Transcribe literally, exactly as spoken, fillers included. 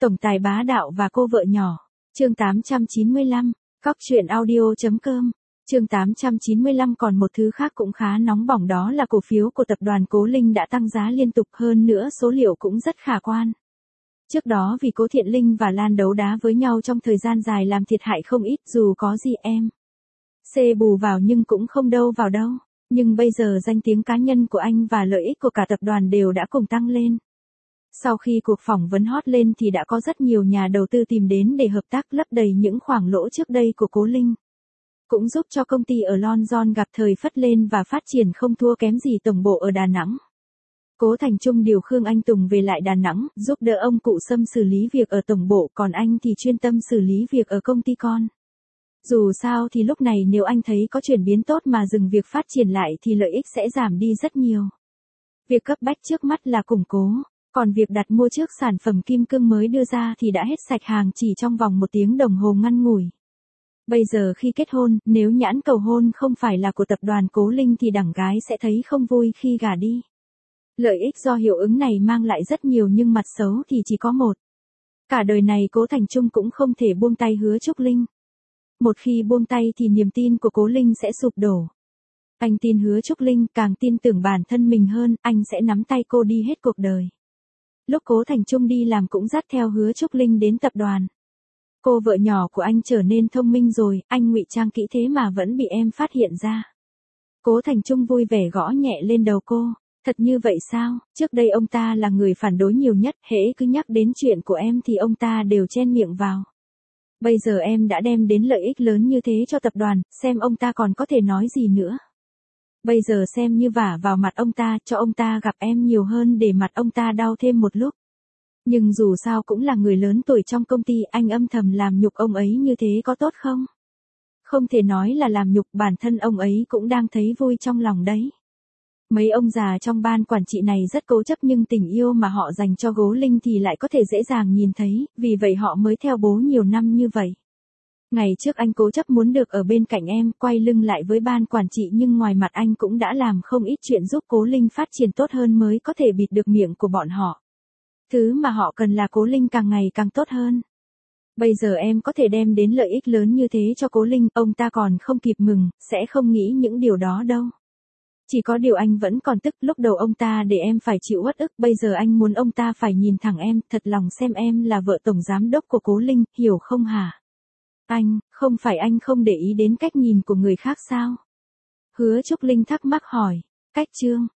Tổng tài bá đạo và cô vợ nhỏ. Chương tám trăm chín mươi lăm. Cóc truyện audio chấm com. Chương tám trăm chín mươi lăm. Còn một thứ khác cũng khá nóng bỏng, đó là cổ phiếu của tập đoàn Cố Linh đã tăng giá liên tục, hơn nữa số liệu cũng rất khả quan. Trước đó vì Cố Thiện Linh và Lan đấu đá với nhau trong thời gian dài làm thiệt hại không ít, dù có gì em xê bù vào nhưng cũng không đâu vào đâu. Nhưng bây giờ danh tiếng cá nhân của anh và lợi ích của cả tập đoàn đều đã cùng tăng lên. Sau khi cuộc phỏng vấn hot lên thì đã có rất nhiều nhà đầu tư tìm đến để hợp tác lấp đầy những khoảng lỗ trước đây của Cố Linh. Cũng giúp cho công ty ở London gặp thời phất lên và phát triển không thua kém gì tổng bộ ở Đà Nẵng. Cố Thành Trung điều Khương Anh Tùng về lại Đà Nẵng, giúp đỡ ông cụ Sâm xử lý việc ở tổng bộ, còn anh thì chuyên tâm xử lý việc ở công ty con. Dù sao thì lúc này nếu anh thấy có chuyển biến tốt mà dừng việc phát triển lại thì lợi ích sẽ giảm đi rất nhiều. Việc cấp bách trước mắt là củng cố, còn việc đặt mua trước sản phẩm kim cương mới đưa ra thì đã hết sạch hàng chỉ trong vòng một tiếng đồng hồ ngắn ngủi. Bây giờ khi kết hôn, nếu nhãn cầu hôn không phải là của tập đoàn Cố Linh thì đẳng gái sẽ thấy không vui khi gả đi. Lợi ích do hiệu ứng này mang lại rất nhiều nhưng mặt xấu thì chỉ có một. Cả đời này Cố Thành Trung cũng không thể buông tay Hứa Trúc Linh. Một khi buông tay thì niềm tin của Cố Linh sẽ sụp đổ. Anh tin Hứa Trúc Linh, càng tin tưởng bản thân mình hơn, anh sẽ nắm tay cô đi hết cuộc đời. Lúc Cố Thành Trung đi làm cũng dắt theo Hứa Trúc Linh đến tập đoàn. Cô vợ nhỏ của anh trở nên thông minh rồi, anh ngụy trang kỹ thế mà vẫn bị em phát hiện ra. Cố Thành Trung vui vẻ gõ nhẹ lên đầu cô. Thật như vậy sao? Trước đây ông ta là người phản đối nhiều nhất, hễ cứ nhắc đến chuyện của em thì ông ta đều chen miệng vào. Bây giờ em đã đem đến lợi ích lớn như thế cho tập đoàn, xem ông ta còn có thể nói gì nữa. Bây giờ xem như vả vào mặt ông ta, cho ông ta gặp em nhiều hơn để mặt ông ta đau thêm một lúc. Nhưng dù sao cũng là người lớn tuổi trong công ty, anh âm thầm làm nhục ông ấy như thế có tốt không? Không thể nói là làm nhục, bản thân ông ấy cũng đang thấy vui trong lòng đấy. Mấy ông già trong ban quản trị này rất cố chấp nhưng tình yêu mà họ dành cho Cố Linh thì lại có thể dễ dàng nhìn thấy, vì vậy họ mới theo bố nhiều năm như vậy. Ngày trước anh cố chấp muốn được ở bên cạnh em, quay lưng lại với ban quản trị, nhưng ngoài mặt anh cũng đã làm không ít chuyện giúp Cố Linh phát triển tốt hơn mới có thể bịt được miệng của bọn họ. Thứ mà họ cần là Cố Linh càng ngày càng tốt hơn. Bây giờ em có thể đem đến lợi ích lớn như thế cho Cố Linh, ông ta còn không kịp mừng, sẽ không nghĩ những điều đó đâu. Chỉ có điều anh vẫn còn tức, lúc đầu ông ta để em phải chịu uất ức, bây giờ anh muốn ông ta phải nhìn thẳng em, thật lòng xem em là vợ tổng giám đốc của Cố Linh, hiểu không hả? Anh, không phải anh không để ý đến cách nhìn của người khác sao? Hứa Trúc Linh thắc mắc hỏi. Cách chương,